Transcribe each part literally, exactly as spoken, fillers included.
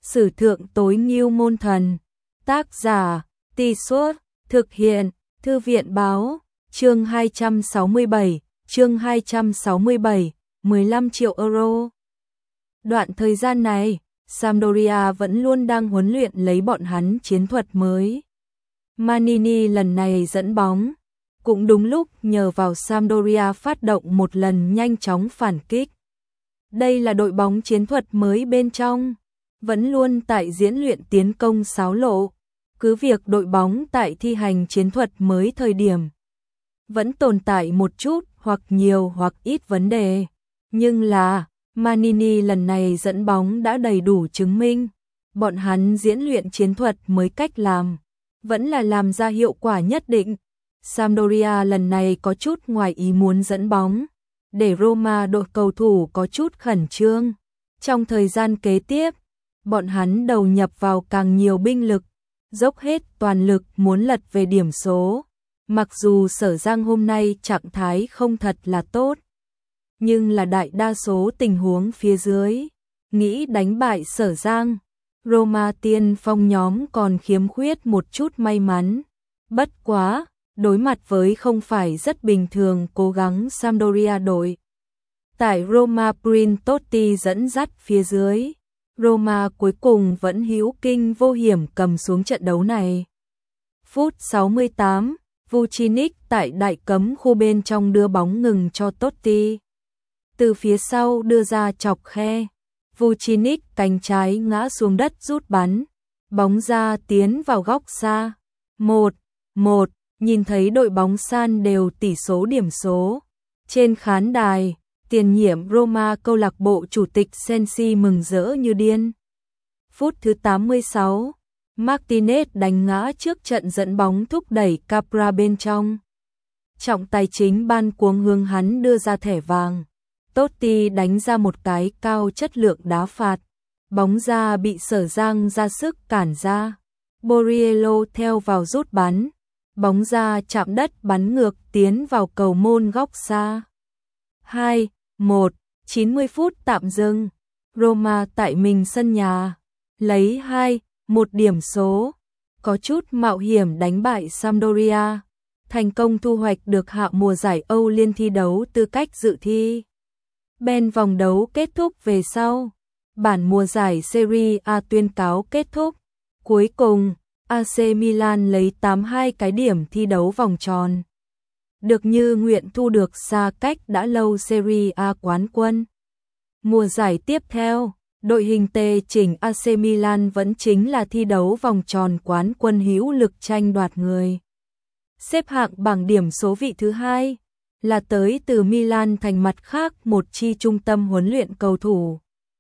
Sử thượng tối ngưu môn thần. Tác giả, Tì Suốt, thực hiện, Thư viện báo, chương hai trăm sáu mươi bảy, chương hai trăm sáu mươi bảy, mười lăm triệu euro. Đoạn thời gian này, Sampdoria vẫn luôn đang huấn luyện lấy bọn hắn chiến thuật mới. Manini lần này dẫn bóng, cũng đúng lúc nhờ vào Sampdoria phát động một lần nhanh chóng phản kích. Đây là đội bóng chiến thuật mới bên trong, vẫn luôn tại diễn luyện tiến công xáo lộ. Cứ việc đội bóng tại thi hành chiến thuật mới thời điểm vẫn tồn tại một chút hoặc nhiều hoặc ít vấn đề, nhưng là Manini lần này dẫn bóng đã đầy đủ chứng minh, bọn hắn diễn luyện chiến thuật mới cách làm, vẫn là làm ra hiệu quả nhất định. Sampdoria lần này có chút ngoài ý muốn dẫn bóng, để Roma đội cầu thủ có chút khẩn trương. Trong thời gian kế tiếp, bọn hắn đầu nhập vào càng nhiều binh lực, dốc hết toàn lực muốn lật về điểm số. Mặc dù Sở Giang hôm nay trạng thái không thật là tốt, nhưng là đại đa số tình huống phía dưới, nghĩ đánh bại Sở Giang, Roma tiên phong nhóm còn khiếm khuyết một chút may mắn. Bất quá, đối mặt với không phải rất bình thường cố gắng Sampdoria đội. Tại Roma Printotti dẫn dắt phía dưới, Roma cuối cùng vẫn hữu kinh vô hiểm cầm xuống trận đấu này. Phút sáu mươi tám, Vucinic tại đại cấm khu bên trong đưa bóng ngừng cho Totti. Từ phía sau đưa ra chọc khe, Vucinic cánh trái ngã xuống đất rút bắn, bóng ra tiến vào góc xa. một một, nhìn thấy đội bóng san đều tỷ số điểm số. Trên khán đài, tiền nhiệm Roma câu lạc bộ chủ tịch Sensi mừng rỡ như điên. Phút thứ tám mươi sáu, Martinez đánh ngã trước trận dẫn bóng thúc đẩy Capra bên trong. Trọng tài chính ban cuống hướng hắn đưa ra thẻ vàng. Totti đánh ra một cái cao chất lượng đá phạt. Bóng ra bị Sở Giang ra sức cản ra. Borriello theo vào rút bắn. Bóng ra chạm đất bắn ngược tiến vào cầu môn góc xa. hai một, chín mươi phút tạm dừng. Roma tại mình sân nhà, lấy hai một điểm số, có chút mạo hiểm đánh bại Sampdoria, thành công thu hoạch được hạ mùa giải Âu Liên thi đấu tư cách dự thi. Bên vòng đấu kết thúc về sau, bản mùa giải Serie A tuyên cáo kết thúc. Cuối cùng, a xê Milan lấy tám mươi hai cái điểm thi đấu vòng tròn, được như nguyện thu được xa cách đã lâu Serie A quán quân. Mùa giải tiếp theo, đội hình tề chỉnh a xê Milan vẫn chính là thi đấu vòng tròn quán quân hữu lực tranh đoạt người. Xếp hạng bảng điểm số vị thứ hai, là tới từ Milan thành mặt khác một chi trung tâm huấn luyện cầu thủ.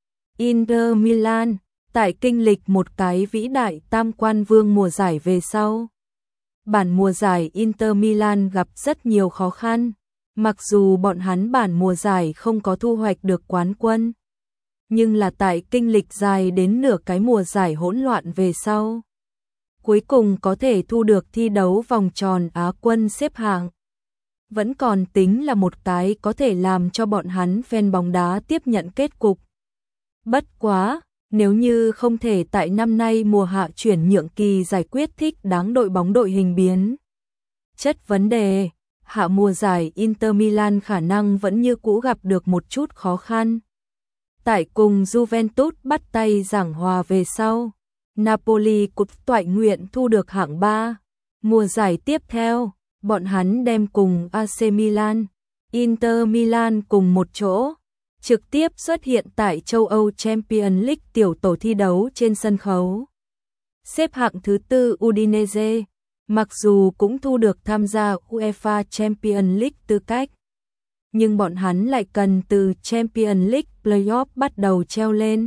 Inter Milan, tại kinh lịch một cái vĩ đại tam quan vương mùa giải về sau. Bản mùa giải Inter Milan gặp rất nhiều khó khăn, mặc dù bọn hắn bản mùa giải không có thu hoạch được quán quân, nhưng là tại kinh lịch dài đến nửa cái mùa giải hỗn loạn về sau, cuối cùng có thể thu được thi đấu vòng tròn Á quân xếp hạng. Vẫn còn tính là một cái có thể làm cho bọn hắn fan bóng đá tiếp nhận kết cục. Bất quá, nếu như không thể tại năm nay mùa hạ chuyển nhượng kỳ giải quyết thích đáng đội bóng đội hình biến chất vấn đề, hạ mùa giải Inter Milan khả năng vẫn như cũ gặp được một chút khó khăn. Tại cùng Juventus bắt tay giảng hòa về sau, Napoli cục toại nguyện thu được hạng ba. Mùa giải tiếp theo, bọn hắn đem cùng a xê Milan, Inter Milan cùng một chỗ, trực tiếp xuất hiện tại châu Âu Champions League tiểu tổ thi đấu trên sân khấu. Xếp hạng thứ tư Udinese, mặc dù cũng thu được tham gia UEFA Champions League tư cách, nhưng bọn hắn lại cần từ Champions League Playoff bắt đầu treo lên.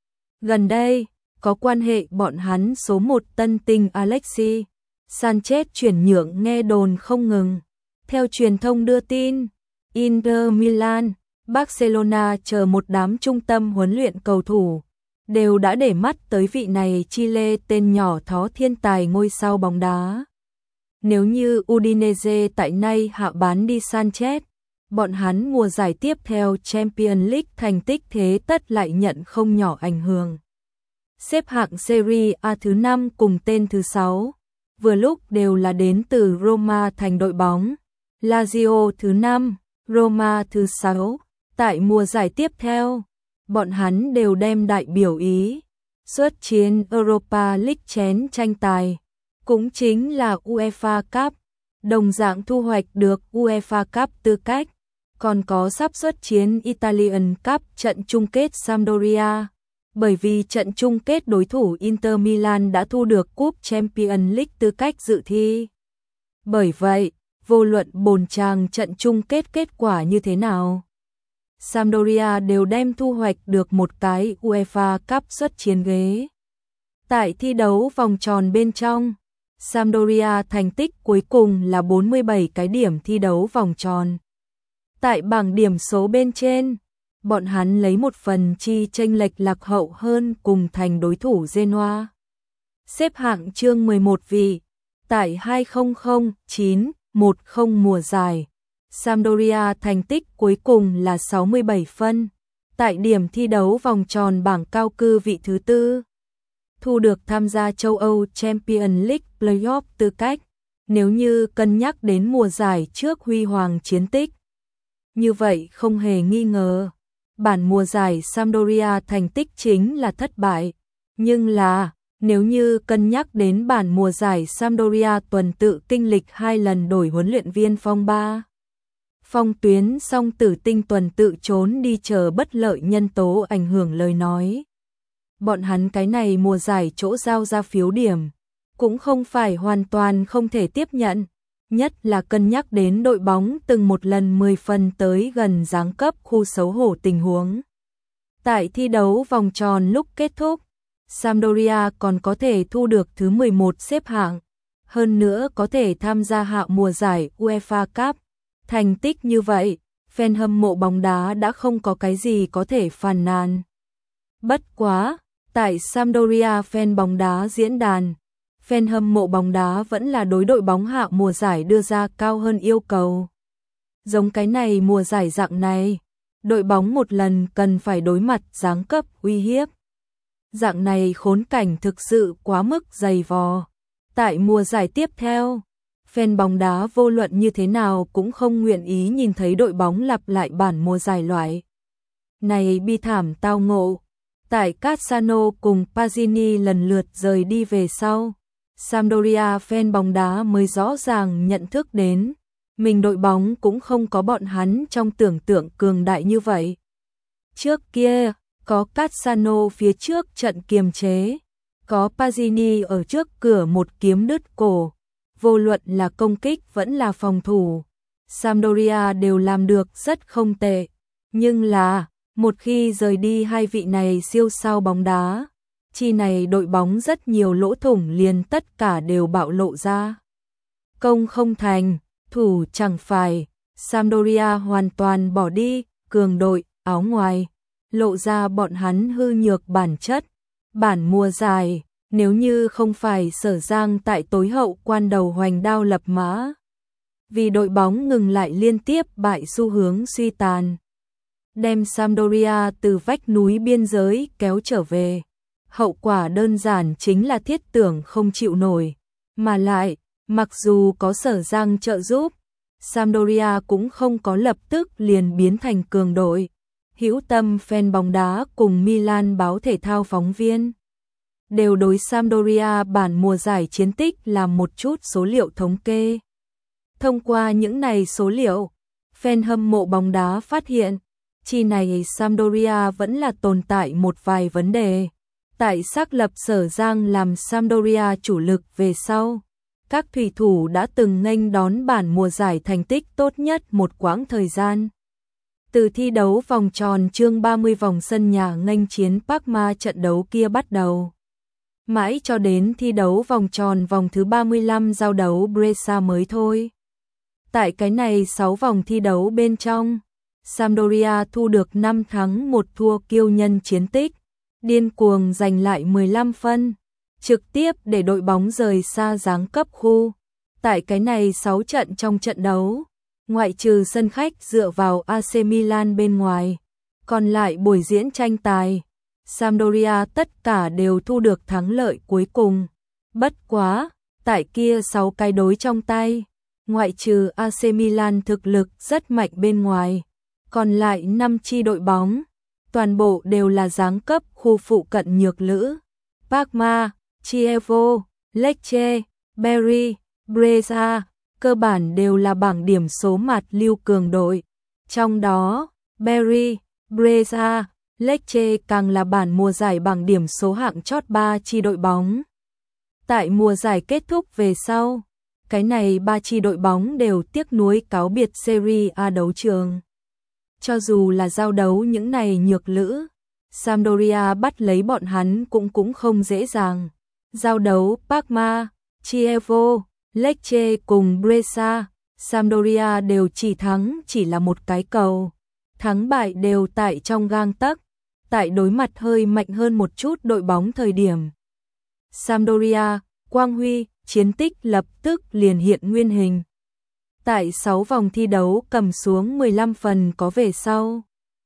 Gần đây, có quan hệ bọn hắn số một tân tinh Alexis Sanchez chuyển nhượng nghe đồn không ngừng. Theo truyền thông đưa tin, Inter Milan, Barcelona chờ một đám trung tâm huấn luyện cầu thủ, đều đã để mắt tới vị này Chile tên nhỏ thó thiên tài ngôi sao bóng đá. Nếu như Udinese tại nay hạ bán đi Sanchez, bọn hắn mùa giải tiếp theo Champions League thành tích thế tất lại nhận không nhỏ ảnh hưởng. xếp hạng Serie A thứ năm cùng tên thứ sáu, vừa lúc đều là đến từ Roma thành đội bóng Lazio thứ năm, Roma thứ sáu. Tại mùa giải tiếp theo, bọn hắn đều đem đại biểu Ý xuất chiến Europa League chén tranh tài, cũng chính là UEFA Cup, đồng dạng thu hoạch được UEFA Cup tư cách, còn có sắp xuất chiến Italian Cup trận chung kết Sampdoria, bởi vì trận chung kết đối thủ Inter Milan đã thu được cúp Champions League tư cách dự thi. Bởi vậy, vô luận bồn chàng trận chung kết kết quả như thế nào, Sampdoria đều đem thu hoạch được một cái UEFA Cup xuất chiến ghế. Tại thi đấu vòng tròn bên trong, Sampdoria thành tích cuối cùng là bốn mươi bảy cái điểm thi đấu vòng tròn. Tại bảng điểm số bên trên, bọn hắn lấy một phần chi chênh lệch lạc hậu hơn cùng thành đối thủ Genoa. Xếp hạng chương mười một vị, tại hai không không chín mười mùa giải, Sampdoria thành tích cuối cùng là sáu mươi bảy phân, tại điểm thi đấu vòng tròn bảng cao cư vị thứ tư, thu được tham gia châu Âu Champions League Playoff tư cách, nếu như cân nhắc đến mùa giải trước huy hoàng chiến tích. Như vậy không hề nghi ngờ, bản mùa giải Sampdoria thành tích chính là thất bại, nhưng là, nếu như cân nhắc đến bản mùa giải Sampdoria tuần tự kinh lịch hai lần đổi huấn luyện viên phong ba. Phong tuyến song tử tinh tuần tự trốn đi chờ bất lợi nhân tố ảnh hưởng lời nói. Bọn hắn cái này mùa giải chỗ giao ra phiếu điểm, cũng không phải hoàn toàn không thể tiếp nhận, nhất là cân nhắc đến đội bóng từng một lần mười phần tới gần giáng cấp khu xấu hổ tình huống. Tại thi đấu vòng tròn lúc kết thúc, Sampdoria còn có thể thu được thứ mười một xếp hạng, hơn nữa có thể tham gia hạ mùa giải UEFA Cup. Thành tích như vậy, fan hâm mộ bóng đá đã không có cái gì có thể phàn nàn. Bất quá, tại Sampdoria fan bóng đá diễn đàn, fan hâm mộ bóng đá vẫn là đối đội bóng hạ mùa giải đưa ra cao hơn yêu cầu. Giống cái này mùa giải dạng này, đội bóng một lần cần phải đối mặt giáng cấp uy hiếp. Dạng này khốn cảnh thực sự quá mức dày vò. Tại mùa giải tiếp theo, fan bóng đá vô luận như thế nào cũng không nguyện ý nhìn thấy đội bóng lặp lại bản mùa giải loại này bi thảm tao ngộ. Tại Cassano cùng Pazzini lần lượt rời đi về sau, Sampdoria fan bóng đá mới rõ ràng nhận thức đến, mình đội bóng cũng không có bọn hắn trong tưởng tượng cường đại như vậy. Trước kia, có Cassano phía trước trận kiềm chế, có Pazzini ở trước cửa một kiếm đứt cổ, vô luận là công kích vẫn là phòng thủ, Sampdoria đều làm được rất không tệ, nhưng là, một khi rời đi hai vị này siêu sao bóng đá, chi này đội bóng rất nhiều lỗ thủng liền tất cả đều bạo lộ ra. Công không thành, thủ chẳng phải, Sampdoria hoàn toàn bỏ đi, cường đội, áo ngoài, lộ ra bọn hắn hư nhược bản chất. Bản mùa giải, nếu như không phải Sở Giang tại tối hậu quan đầu hoành đao lập mã, vì đội bóng ngừng lại liên tiếp bại xu hướng suy tàn, đem Sampdoria từ vách núi biên giới kéo trở về. Hậu quả đơn giản chính là thiết tưởng không chịu nổi, mà lại, mặc dù có Sở Giang trợ giúp, Sampdoria cũng không có lập tức liền biến thành cường đội. Hữu tâm fan bóng đá cùng Milan báo thể thao phóng viên đều đối Sampdoria bản mùa giải chiến tích làm một chút số liệu thống kê. Thông qua những này số liệu, fan hâm mộ bóng đá phát hiện, chi này Sampdoria vẫn là tồn tại một vài vấn đề. Tại xác lập Sở Giang làm Sampdoria chủ lực về sau, các thủy thủ đã từng nghênh đón bản mùa giải thành tích tốt nhất một quãng thời gian. Từ thi đấu vòng tròn chương ba mươi vòng sân nhà nghênh chiến Parma trận đấu kia bắt đầu, mãi cho đến thi đấu vòng tròn vòng thứ ba mươi lăm giao đấu Brescia mới thôi. Tại cái này sáu vòng thi đấu bên trong, Sampdoria thu được năm thắng một thua kiêu nhân chiến tích, điên cuồng giành lại mười lăm phân, trực tiếp để đội bóng rời xa giáng cấp khu. Tại cái này sáu trận trong trận đấu, ngoại trừ sân khách dựa vào a xê Milan bên ngoài, còn lại buổi diễn tranh tài, Sampdoria tất cả đều thu được thắng lợi cuối cùng. Bất quá, tại kia sáu cái đối trong tay, ngoại trừ a xê Milan thực lực rất mạnh bên ngoài, còn lại năm chi đội bóng, toàn bộ đều là giáng cấp khu phụ cận nhược lữ. Parma, Chievo, Lecce, Bari, Brescia, cơ bản đều là bảng điểm số mạt lưu cường đội. Trong đó, Bari, Brescia, Lecce càng là bản mùa giải bảng điểm số hạng chót ba chi đội bóng. Tại mùa giải kết thúc về sau, cái này ba chi đội bóng đều tiếc nuối cáo biệt Serie A đấu trường. Cho dù là giao đấu những này nhược lữ, Sampdoria bắt lấy bọn hắn cũng cũng không dễ dàng. Giao đấu Parma, Chievo, Lecce cùng Brescia, Sampdoria đều chỉ thắng chỉ là một cái cầu. Thắng bại đều tại trong gang tấc, tại đối mặt hơi mạnh hơn một chút đội bóng thời điểm. Sampdoria, quang huy, chiến tích lập tức liền hiện nguyên hình. Tại sáu vòng thi đấu cầm xuống mười lăm phần có về sau.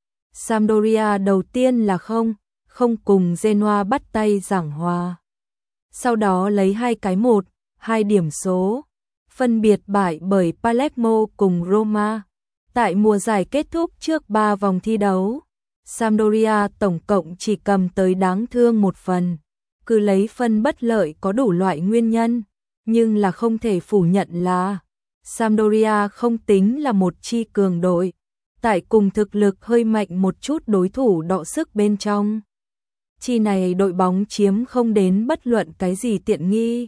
Sampdoria đầu tiên là không, không cùng Genoa bắt tay giảng hòa. Sau đó lấy hai cái một, hai điểm số, phân biệt bại bởi Palermo cùng Roma. Tại mùa giải kết thúc trước ba vòng thi đấu, Sampdoria tổng cộng chỉ cầm tới đáng thương một phần. Cứ lấy phân bất lợi có đủ loại nguyên nhân, nhưng là không thể phủ nhận là Sampdoria không tính là một chi cường đội. Tại cùng thực lực hơi mạnh một chút đối thủ đọ sức bên trong, chi này đội bóng chiếm không đến bất luận cái gì tiện nghi.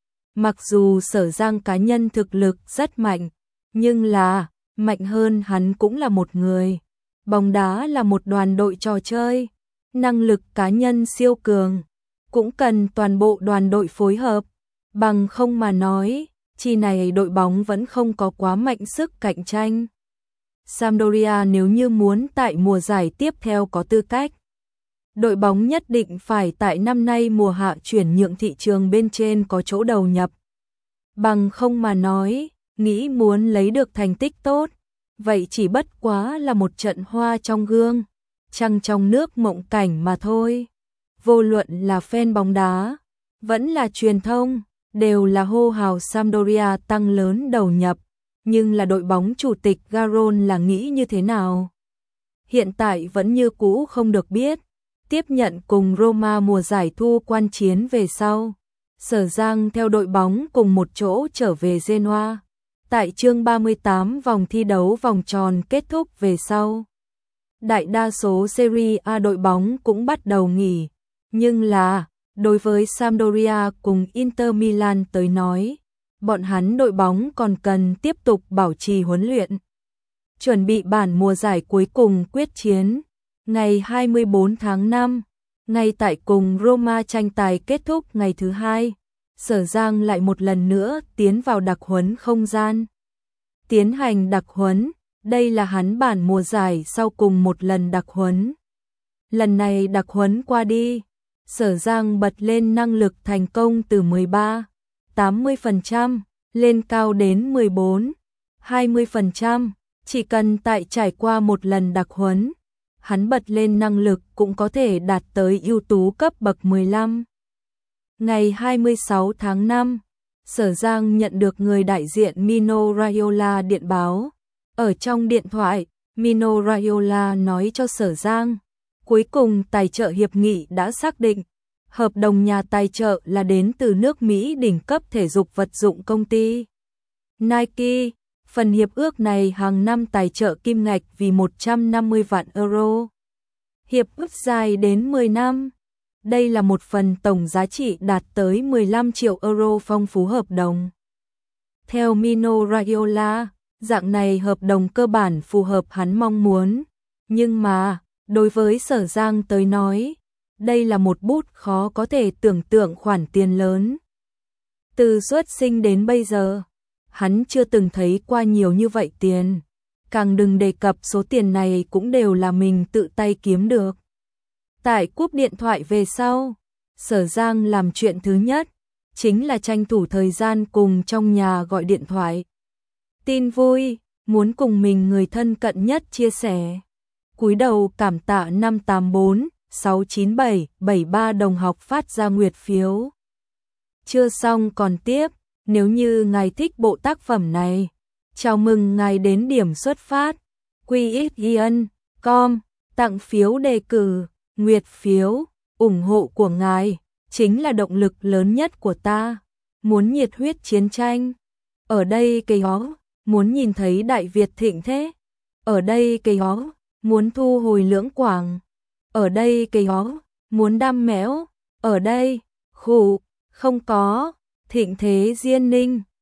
Mặc dù Sở Giang cá nhân thực lực rất mạnh, nhưng là mạnh hơn hắn cũng là một người. Bóng đá là một đoàn đội trò chơi, năng lực cá nhân siêu cường, cũng cần toàn bộ đoàn đội phối hợp. Bằng không mà nói, chi này đội bóng vẫn không có quá mạnh sức cạnh tranh. Sampdoria nếu như muốn tại mùa giải tiếp theo có tư cách, đội bóng nhất định phải tại năm nay mùa hạ chuyển nhượng thị trường bên trên có chỗ đầu nhập. Bằng không mà nói, nghĩ muốn lấy được thành tích tốt, vậy chỉ bất quá là một trận hoa trong gương, trăng trong nước mộng cảnh mà thôi. Vô luận là fan bóng đá, vẫn là truyền thông, đều là hô hào Sampdoria tăng lớn đầu nhập, nhưng là đội bóng chủ tịch Garon là nghĩ như thế nào? Hiện tại vẫn như cũ không được biết. Tiếp nhận cùng Roma mùa giải thu quan chiến về sau, Sở Giang theo đội bóng cùng một chỗ trở về Genoa. Tại chương ba mươi tám vòng thi đấu vòng tròn kết thúc về sau, đại đa số Serie A đội bóng cũng bắt đầu nghỉ, nhưng là đối với Sampdoria cùng Inter Milan tới nói, bọn hắn đội bóng còn cần tiếp tục bảo trì huấn luyện, chuẩn bị bản mùa giải cuối cùng quyết chiến. Ngày hai mươi bốn tháng năm, ngay tại cùng Roma tranh tài kết thúc ngày thứ hai, Sở Giang lại một lần nữa tiến vào đặc huấn không gian. Tiến hành đặc huấn, đây là hắn bản mùa giải sau cùng một lần đặc huấn. Lần này đặc huấn qua đi, Sở Giang bật lên năng lực thành công từ mười ba, tám mươi phần trăm, lên cao đến mười bốn, hai mươi phần trăm, chỉ cần tại trải qua một lần đặc huấn, hắn bật lên năng lực cũng có thể đạt tới ưu tú cấp bậc mười lăm. Ngày hai mươi sáu tháng năm, Sở Giang nhận được người đại diện Mino Raiola điện báo. Ở trong điện thoại, Mino Raiola nói cho Sở Giang, cuối cùng tài trợ hiệp nghị đã xác định. Hợp đồng nhà tài trợ là đến từ nước Mỹ đỉnh cấp thể dục vật dụng công ty Nike. Phần hiệp ước này hàng năm tài trợ kim ngạch vì một trăm năm mươi vạn euro. Hiệp ước dài đến mười năm. Đây là một phần tổng giá trị đạt tới mười lăm triệu euro phong phú hợp đồng. Theo Mino Raiola, dạng này hợp đồng cơ bản phù hợp hắn mong muốn. Nhưng mà, đối với Sở Giang tới nói, đây là một bút khó có thể tưởng tượng khoản tiền lớn. Từ xuất sinh đến bây giờ, hắn chưa từng thấy qua nhiều như vậy tiền. Càng đừng đề cập số tiền này cũng đều là mình tự tay kiếm được. Tại cúp điện thoại về sau, Sở Giang làm chuyện thứ nhất, chính là tranh thủ thời gian cùng trong nhà gọi điện thoại. Tin vui, muốn cùng mình người thân cận nhất chia sẻ. Cúi đầu cảm tạ năm tám bốn, sáu chín bảy bảy ba đồng học phát ra nguyệt phiếu. Chưa xong còn tiếp, nếu như ngài thích bộ tác phẩm này, chào mừng ngài đến điểm xuất phát quy ích ion chấm com tặng phiếu đề cử, nguyệt phiếu, ủng hộ của ngài chính là động lực lớn nhất của ta. Muốn nhiệt huyết chiến tranh, ở đây cây ó, muốn nhìn thấy Đại Việt thịnh thế, ở đây cây ó, muốn thu hồi Lưỡng Quảng, ở đây cây ó, muốn đam mẽo, ở đây, khủ, không có, thịnh thế Diên Ninh.